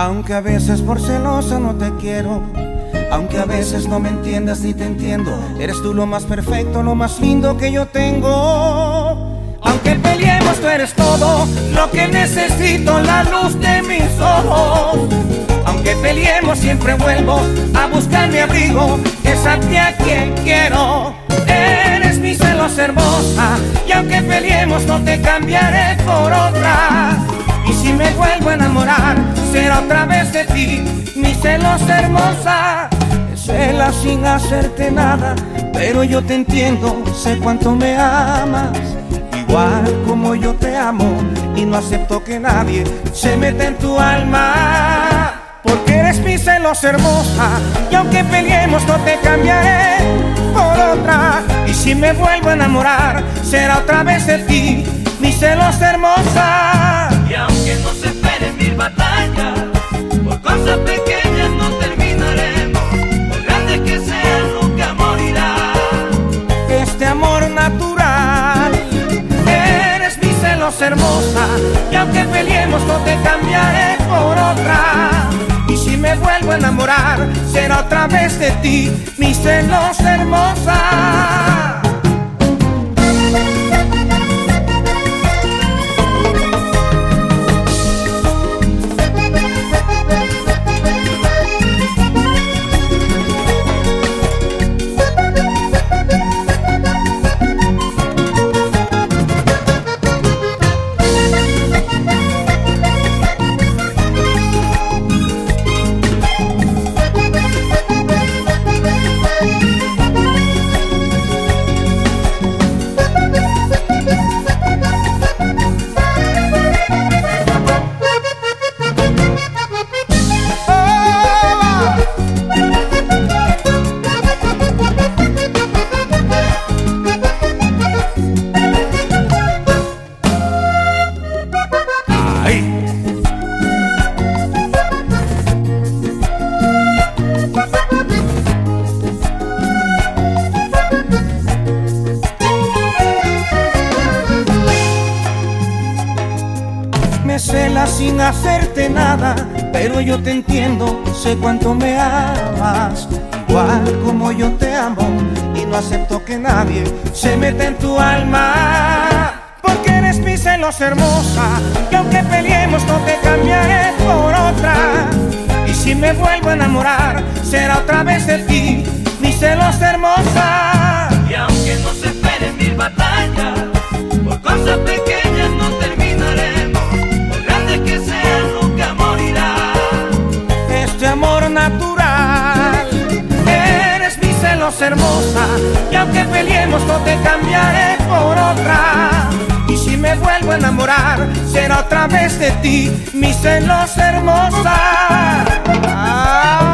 Aunque a veces por celosa no te quiero, aunque a veces no me entiendas ni te entiendo, eres tú lo más perfecto, lo más lindo que yo tengo. Aunque peleemos, tú eres todo lo que necesito, la luz de mis ojos. Aunque peleemos, siempre vuelvo a buscar mi abrigo, es a ti a quien quiero. Eres mi celos hermosa, y aunque peleemos no te cambiaré por otra. Y si me vuelvo a enamorar, será otra vez de ti, mi celos hermosa. Me celas sin hacerte nada, pero yo te entiendo, sé cuánto me amas. Igual como yo te amo, y no acepto que nadie se meta en tu alma. Porque eres mi celos hermosa, y aunque peleemos no te cambiaré por otra. Y si me vuelvo a enamorar, será otra vez de ti, mi celos hermosa. Y aunque no se esperen mil batallas, por cosas pequeñas no terminaremos. Por grande que sea, nunca morirá este amor natural. Eres mi celos hermosa, y aunque peleemos no te cambiaré por otra. Y si me vuelvo a enamorar, será otra vez de ti, mi celos hermosa. Me celas sin hacerte nada, pero yo te entiendo, sé cuánto me amas. Igual como yo te amo, y no acepto que nadie se meta en tu alma. Porque eres mi celos hermosa, y aunque peleemos no te cambiaré por otra. Y si me vuelvo a enamorar, será otra vez de ti, mi celos hermosa. Y aunque no se esperen mil batallas, por cosas pequeñas no terminaremos. Por grande que sea, nunca morirá este amor natural. Eres mi celos hermosa, y aunque peleemos no te cambiaré por otra. Y si me vuelvo a enamorar, será otra vez de ti, mi celos hermosa.